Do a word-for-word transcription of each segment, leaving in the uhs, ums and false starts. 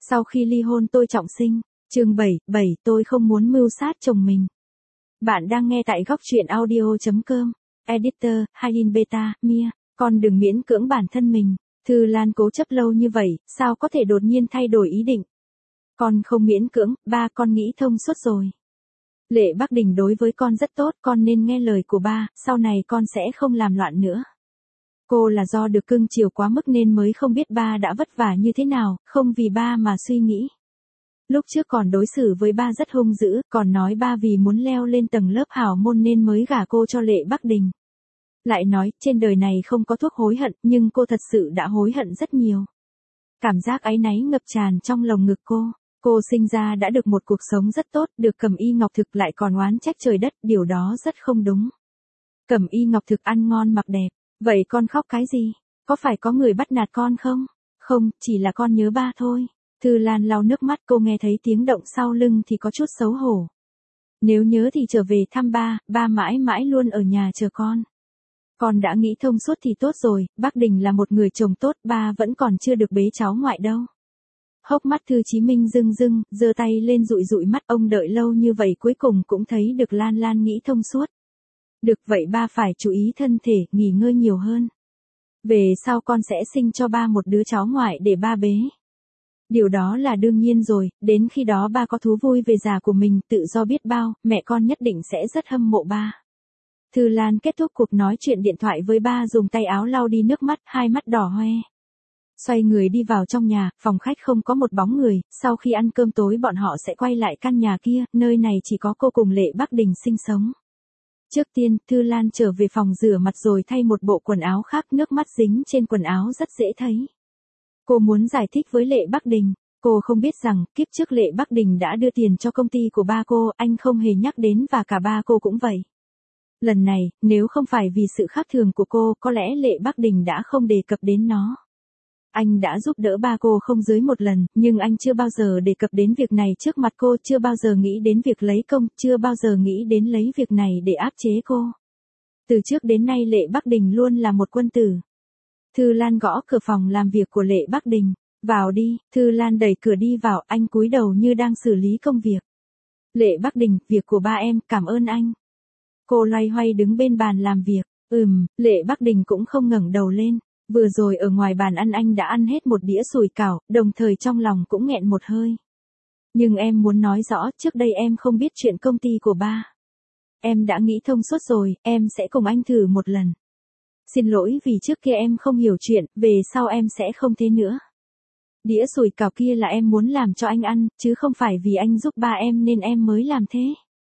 Sau khi ly hôn tôi trọng sinh. Chương bảy, bảy tôi không muốn mưu sát chồng mình. Bạn đang nghe tại góc truyện audio chấm com. Editor, Hailin Beta, Mia. Con đừng miễn cưỡng bản thân mình. Thư Lan cố chấp lâu như vậy, sao có thể đột nhiên thay đổi ý định. Con không miễn cưỡng, ba con nghĩ thông suốt rồi. Lệ Bắc Đình đối với con rất tốt, con nên nghe lời của ba, sau này con sẽ không làm loạn nữa. Cô là do được cưng chiều quá mức nên mới không biết ba đã vất vả như thế nào, không vì ba mà suy nghĩ. Lúc trước còn đối xử với ba rất hung dữ, còn nói ba vì muốn leo lên tầng lớp hào môn nên mới gả cô cho Lệ Bắc Đình. Lại nói, trên đời này không có thuốc hối hận, nhưng cô thật sự đã hối hận rất nhiều. Cảm giác áy náy ngập tràn trong lồng ngực cô. Cô sinh ra đã được một cuộc sống rất tốt, được Cẩm Y Ngọc Thực lại còn oán trách trời đất, điều đó rất không đúng. Cẩm Y Ngọc Thực ăn ngon mặc đẹp, vậy con khóc cái gì? Có phải có người bắt nạt con không? Không, chỉ là con nhớ ba thôi. Thư Lan lau nước mắt, cô nghe thấy tiếng động sau lưng thì có chút xấu hổ. Nếu nhớ thì trở về thăm ba, ba mãi mãi luôn ở nhà chờ con. Con đã nghĩ thông suốt thì tốt rồi, Bắc Đình là một người chồng tốt, ba vẫn còn chưa được bế cháu ngoại đâu. Hốc mắt Thư Chí Minh rưng rưng, giơ tay lên dụi dụi mắt, ông đợi lâu như vậy cuối cùng cũng thấy được Lan Lan nghĩ thông suốt. Được vậy ba phải chú ý thân thể, nghỉ ngơi nhiều hơn. Về sau con sẽ sinh cho ba một đứa cháu ngoại để ba bế. Điều đó là đương nhiên rồi, đến khi đó ba có thú vui về già của mình, tự do biết bao, mẹ con nhất định sẽ rất hâm mộ ba. Thư Lan kết thúc cuộc nói chuyện điện thoại với ba dùng tay áo lau đi nước mắt, hai mắt đỏ hoe. Xoay người đi vào trong nhà, phòng khách không có một bóng người, sau khi ăn cơm tối bọn họ sẽ quay lại căn nhà kia, nơi này chỉ có cô cùng Lệ Bắc Đình sinh sống. Trước tiên, Thư Lan trở về phòng rửa mặt rồi thay một bộ quần áo khác, nước mắt dính trên quần áo rất dễ thấy. Cô muốn giải thích với Lệ Bắc Đình, cô không biết rằng, kiếp trước Lệ Bắc Đình đã đưa tiền cho công ty của ba cô, anh không hề nhắc đến và cả ba cô cũng vậy. Lần này, nếu không phải vì sự khác thường của cô, có lẽ Lệ Bắc Đình đã không đề cập đến nó. Anh đã giúp đỡ ba cô không dưới một lần, nhưng anh chưa bao giờ đề cập đến việc này trước mặt cô, chưa bao giờ nghĩ đến việc lấy công, chưa bao giờ nghĩ đến lấy việc này để áp chế cô. Từ trước đến nay Lệ Bắc Đình luôn là một quân tử. Thư Lan gõ cửa phòng làm việc của Lệ Bắc Đình. Vào đi, Thư Lan đẩy cửa đi vào, anh cúi đầu như đang xử lý công việc. Lệ Bắc Đình, việc của ba em, cảm ơn anh. Cô loay hoay đứng bên bàn làm việc. Ừm, Lệ Bắc Đình cũng không ngẩng đầu lên. Vừa rồi ở ngoài bàn ăn anh đã ăn hết một đĩa sủi cảo, đồng thời trong lòng cũng nghẹn một hơi. Nhưng em muốn nói rõ, trước đây em không biết chuyện công ty của ba. Em đã nghĩ thông suốt rồi, em sẽ cùng anh thử một lần. Xin lỗi vì trước kia em không hiểu chuyện, về sau em sẽ không thế nữa. Đĩa sủi cảo kia là em muốn làm cho anh ăn, chứ không phải vì anh giúp ba em nên em mới làm thế.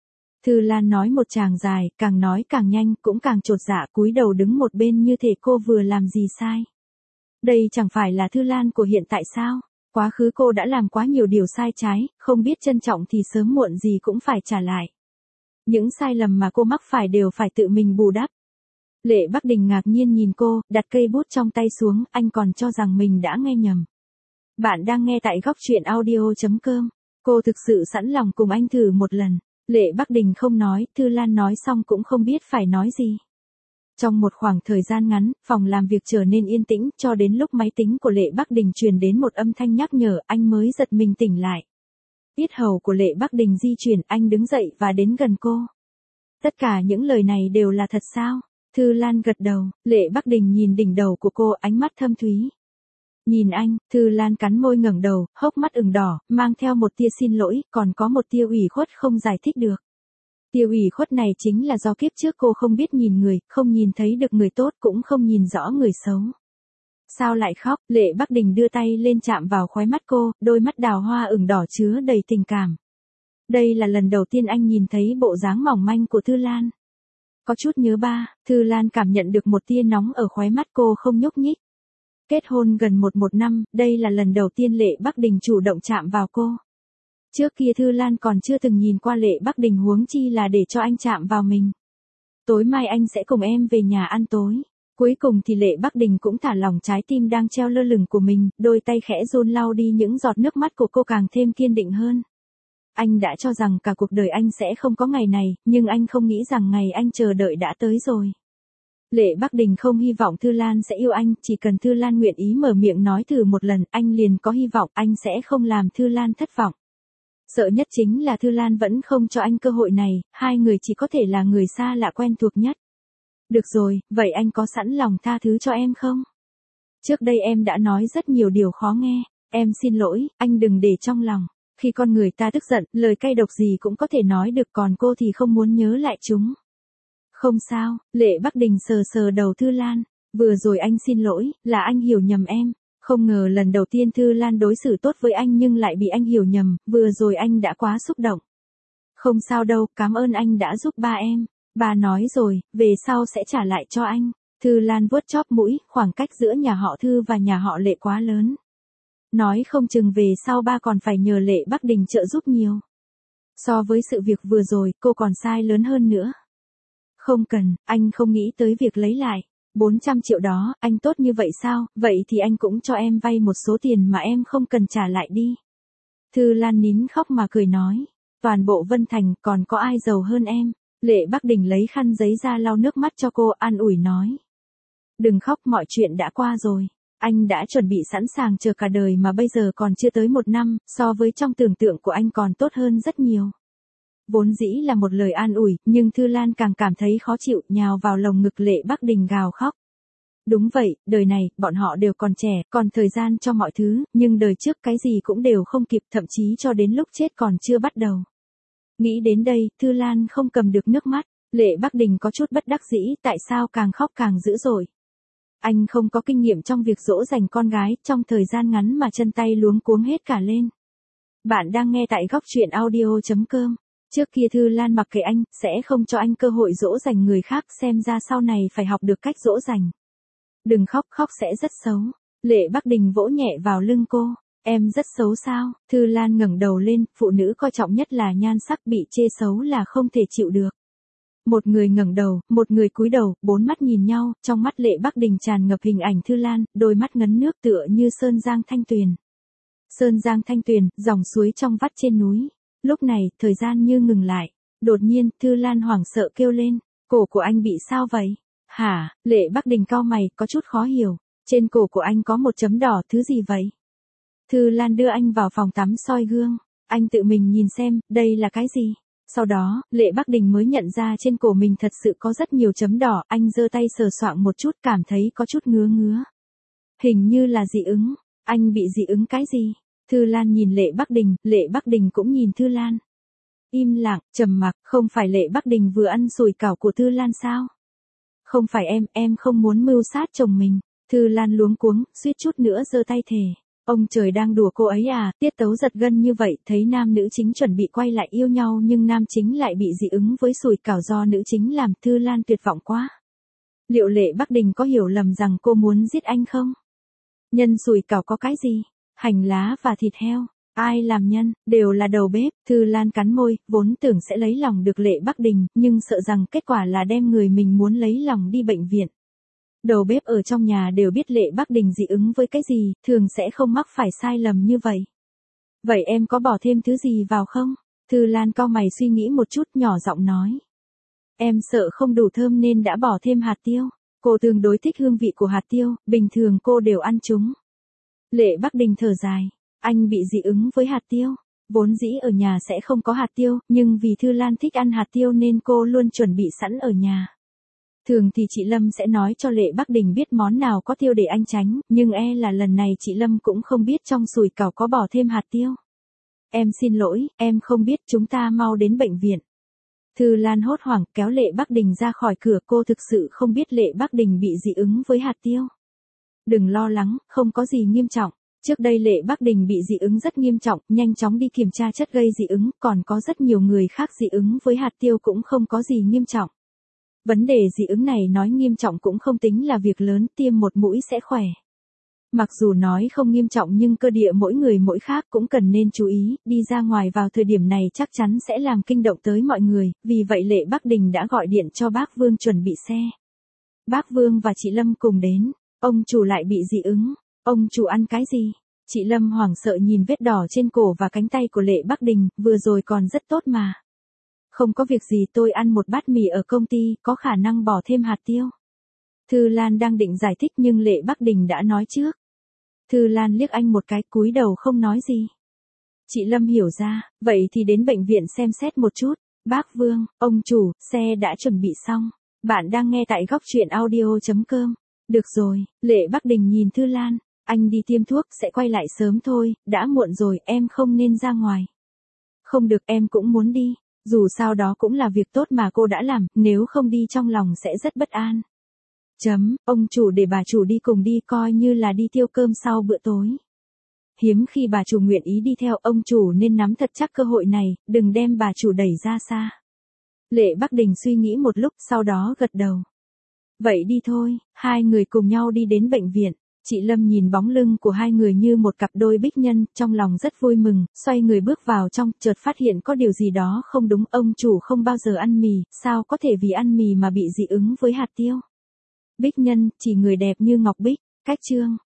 Thư Lan nói một tràng dài, càng nói càng nhanh, cũng càng chột dạ, cúi đầu đứng một bên như thể cô vừa làm gì sai. Đây chẳng phải là Thư Lan của hiện tại sao? Quá khứ cô đã làm quá nhiều điều sai trái, không biết trân trọng thì sớm muộn gì cũng phải trả lại. Những sai lầm mà cô mắc phải đều phải tự mình bù đắp. Lệ Bắc Đình ngạc nhiên nhìn cô, đặt cây bút trong tay xuống, anh còn cho rằng mình đã nghe nhầm. Bạn đang nghe tại góc truyện audio chấm com. Cô thực sự sẵn lòng cùng anh thử một lần. Lệ Bắc Đình không nói, Thư Lan nói xong cũng không biết phải nói gì. Trong một khoảng thời gian ngắn, phòng làm việc trở nên yên tĩnh, cho đến lúc máy tính của Lệ Bắc Đình truyền đến một âm thanh nhắc nhở, anh mới giật mình tỉnh lại. Yết hầu của Lệ Bắc Đình di chuyển, anh đứng dậy và đến gần cô. Tất cả những lời này đều là thật sao? Thư Lan gật đầu, Lệ Bắc Đình nhìn đỉnh đầu của cô, ánh mắt thâm thúy. Nhìn anh, Thư Lan cắn môi ngẩng đầu, hốc mắt ửng đỏ, mang theo một tia xin lỗi, còn có một tia ủy khuất không giải thích được. Tia ủy khuất này chính là do kiếp trước cô không biết nhìn người, không nhìn thấy được người tốt, cũng không nhìn rõ người xấu. Sao lại khóc? Lệ Bắc Đình đưa tay lên chạm vào khóe mắt cô, đôi mắt đào hoa ửng đỏ chứa đầy tình cảm. Đây là lần đầu tiên anh nhìn thấy bộ dáng mỏng manh của Thư Lan. Có chút nhớ ba, Thư Lan cảm nhận được một tia nóng ở khóe mắt cô không nhúc nhích. Kết hôn gần một một năm, đây là lần đầu tiên Lệ Bắc Đình chủ động chạm vào cô. Trước kia Thư Lan còn chưa từng nhìn qua Lệ Bắc Đình, huống chi là để cho anh chạm vào mình. Tối mai anh sẽ cùng em về nhà ăn tối. Cuối cùng thì Lệ Bắc Đình cũng thả lỏng trái tim đang treo lơ lửng của mình, đôi tay khẽ run lau đi những giọt nước mắt của cô càng thêm kiên định hơn. Anh đã cho rằng cả cuộc đời anh sẽ không có ngày này, nhưng anh không nghĩ rằng ngày anh chờ đợi đã tới rồi. Lệ Bắc Đình không hy vọng Thư Lan sẽ yêu anh, chỉ cần Thư Lan nguyện ý mở miệng nói thử một lần, anh liền có hy vọng anh sẽ không làm Thư Lan thất vọng. Sợ nhất chính là Thư Lan vẫn không cho anh cơ hội này, hai người chỉ có thể là người xa lạ quen thuộc nhất. Được rồi, vậy anh có sẵn lòng tha thứ cho em không? Trước đây em đã nói rất nhiều điều khó nghe, em xin lỗi, anh đừng để trong lòng. Khi con người ta tức giận, lời cay độc gì cũng có thể nói được, còn cô thì không muốn nhớ lại chúng. Không sao, Lệ Bắc Đình sờ sờ đầu Thư Lan, vừa rồi anh xin lỗi, là anh hiểu nhầm em. Không ngờ lần đầu tiên Thư Lan đối xử tốt với anh nhưng lại bị anh hiểu nhầm, vừa rồi anh đã quá xúc động. Không sao đâu, cảm ơn anh đã giúp ba em. Ba nói rồi, về sau sẽ trả lại cho anh. Thư Lan vuốt chóp mũi, khoảng cách giữa nhà họ Thư và nhà họ Lệ quá lớn. Nói không chừng về sau ba còn phải nhờ Lệ Bắc Đình trợ giúp nhiều. So với sự việc vừa rồi, cô còn sai lớn hơn nữa. Không cần, anh không nghĩ tới việc lấy lại. bốn trăm triệu đó, anh tốt như vậy sao, vậy thì anh cũng cho em vay một số tiền mà em không cần trả lại đi. Thư Lan nín khóc mà cười nói, toàn bộ Vân Thành còn có ai giàu hơn em. Lệ Bắc Đình lấy khăn giấy ra lau nước mắt cho cô, an ủi nói. Đừng khóc, mọi chuyện đã qua rồi. Anh đã chuẩn bị sẵn sàng chờ cả đời mà bây giờ còn chưa tới một năm, so với trong tưởng tượng của anh còn tốt hơn rất nhiều. Vốn dĩ là một lời an ủi, nhưng Thư Lan càng cảm thấy khó chịu, nhào vào lồng ngực Lệ Bắc Đình gào khóc. Đúng vậy, đời này, bọn họ đều còn trẻ, còn thời gian cho mọi thứ, nhưng đời trước cái gì cũng đều không kịp, thậm chí cho đến lúc chết còn chưa bắt đầu. Nghĩ đến đây, Thư Lan không cầm được nước mắt, Lệ Bắc Đình có chút bất đắc dĩ, tại sao càng khóc càng dữ dội. Anh không có kinh nghiệm trong việc dỗ dành con gái, trong thời gian ngắn mà chân tay luống cuống hết cả lên. Bạn đang nghe tại góc truyện audio chấm com. Trước kia Thư Lan mặc kệ anh, sẽ không cho anh cơ hội dỗ dành người khác, xem ra sau này phải học được cách dỗ dành. Đừng khóc, khóc sẽ rất xấu. Lệ Bắc Đình vỗ nhẹ vào lưng cô. Em rất xấu sao? Thư Lan ngẩng đầu lên, phụ nữ coi trọng nhất là nhan sắc, bị chê xấu là không thể chịu được. Một người ngẩng đầu, một người cúi đầu, bốn mắt nhìn nhau, trong mắt Lệ Bắc Đình tràn ngập hình ảnh Thư Lan, đôi mắt ngấn nước tựa như sơn giang thanh tuyền. Sơn giang thanh tuyền, dòng suối trong vắt trên núi. Lúc này, thời gian như ngừng lại. Đột nhiên, Thư Lan hoảng sợ kêu lên, cổ của anh bị sao vậy? Hả? Lệ Bắc Đình cau mày, có chút khó hiểu. Trên cổ của anh có một chấm đỏ, thứ gì vậy? Thư Lan đưa anh vào phòng tắm soi gương. Anh tự mình nhìn xem, đây là cái gì? Sau đó, Lệ Bắc Đình mới nhận ra trên cổ mình thật sự có rất nhiều chấm đỏ, anh giơ tay sờ soạng một chút, cảm thấy có chút ngứa ngứa. Hình như là dị ứng. Anh bị dị ứng cái gì? Thư Lan nhìn Lệ Bắc Đình, Lệ Bắc Đình cũng nhìn Thư Lan. Im lặng, trầm mặc, không phải Lệ Bắc Đình vừa ăn sủi cảo của Thư Lan sao? Không phải em, em không muốn mưu sát chồng mình. Thư Lan luống cuống, suýt chút nữa giơ tay thề. Ông trời đang đùa cô ấy à, tiết tấu giật gân như vậy, thấy nam nữ chính chuẩn bị quay lại yêu nhau nhưng nam chính lại bị dị ứng với sủi cảo do nữ chính làm, Thư Lan tuyệt vọng quá. Liệu Lệ Bắc Đình có hiểu lầm rằng cô muốn giết anh không? Nhân sủi cảo có cái gì? Hành lá và thịt heo. Ai làm nhân, đều là đầu bếp. Thư Lan cắn môi, vốn tưởng sẽ lấy lòng được Lệ Bắc Đình, nhưng sợ rằng kết quả là đem người mình muốn lấy lòng đi bệnh viện. Đầu bếp ở trong nhà đều biết Lệ Bắc Đình dị ứng với cái gì, thường sẽ không mắc phải sai lầm như vậy. Vậy em có bỏ thêm thứ gì vào không? Thư Lan cau mày suy nghĩ một chút, nhỏ giọng nói. Em sợ không đủ thơm nên đã bỏ thêm hạt tiêu. Cô tương đối thích hương vị của hạt tiêu, bình thường cô đều ăn chúng. Lệ Bắc Đình thở dài. Anh bị dị ứng với hạt tiêu. Vốn dĩ ở nhà sẽ không có hạt tiêu, nhưng vì Thư Lan thích ăn hạt tiêu nên cô luôn chuẩn bị sẵn ở nhà. Thường thì chị Lâm sẽ nói cho Lệ Bắc Đình biết món nào có tiêu để anh tránh, nhưng e là lần này chị Lâm cũng không biết trong sủi cảo có bỏ thêm hạt tiêu. Em xin lỗi, em không biết, chúng ta mau đến bệnh viện. Thư Lan hốt hoảng kéo Lệ Bắc Đình ra khỏi cửa, cô thực sự không biết Lệ Bắc Đình bị dị ứng với hạt tiêu. Đừng lo lắng, không có gì nghiêm trọng. Trước đây Lệ Bắc Đình bị dị ứng rất nghiêm trọng, nhanh chóng đi kiểm tra chất gây dị ứng, còn có rất nhiều người khác dị ứng với hạt tiêu cũng không có gì nghiêm trọng. Vấn đề dị ứng này nói nghiêm trọng cũng không tính là việc lớn, tiêm một mũi sẽ khỏe. Mặc dù nói không nghiêm trọng nhưng cơ địa mỗi người mỗi khác cũng cần nên chú ý, đi ra ngoài vào thời điểm này chắc chắn sẽ làm kinh động tới mọi người, vì vậy Lệ Bắc Đình đã gọi điện cho bác Vương chuẩn bị xe. Bác Vương và chị Lâm cùng đến, ông chủ lại bị dị ứng, ông chủ ăn cái gì? Chị Lâm hoảng sợ nhìn vết đỏ trên cổ và cánh tay của Lệ Bắc Đình, vừa rồi còn rất tốt mà. Không có việc gì, tôi ăn một bát mì ở công ty, có khả năng bỏ thêm hạt tiêu. Thư Lan đang định giải thích nhưng Lệ Bắc Đình đã nói trước. Thư Lan liếc anh một cái cúi đầu không nói gì. Chị Lâm hiểu ra, vậy thì đến bệnh viện xem xét một chút. Bác Vương, ông chủ, xe đã chuẩn bị xong. Bạn đang nghe tại góc truyện audio.com. Được rồi, Lệ Bắc Đình nhìn Thư Lan. Anh đi tiêm thuốc sẽ quay lại sớm thôi, đã muộn rồi em không nên ra ngoài. Không được em cũng muốn đi, dù sao đó cũng là việc tốt mà cô đã làm, nếu không đi trong lòng sẽ rất bất an. Chấm, ông chủ để bà chủ đi cùng đi coi như là đi tiêu cơm sau bữa tối. Hiếm khi bà chủ nguyện ý đi theo ông chủ nên nắm thật chắc cơ hội này, đừng đem bà chủ đẩy ra xa. Lệ Bắc Đình suy nghĩ một lúc sau đó gật đầu. Vậy đi thôi, hai người cùng nhau đi đến bệnh viện. Chị Lâm nhìn bóng lưng của hai người như một cặp đôi bích nhân, trong lòng rất vui mừng, xoay người bước vào trong, chợt phát hiện có điều gì đó không đúng, ông chủ không bao giờ ăn mì, sao có thể vì ăn mì mà bị dị ứng với hạt tiêu. Bích nhân, chỉ người đẹp như ngọc bích, cách chương.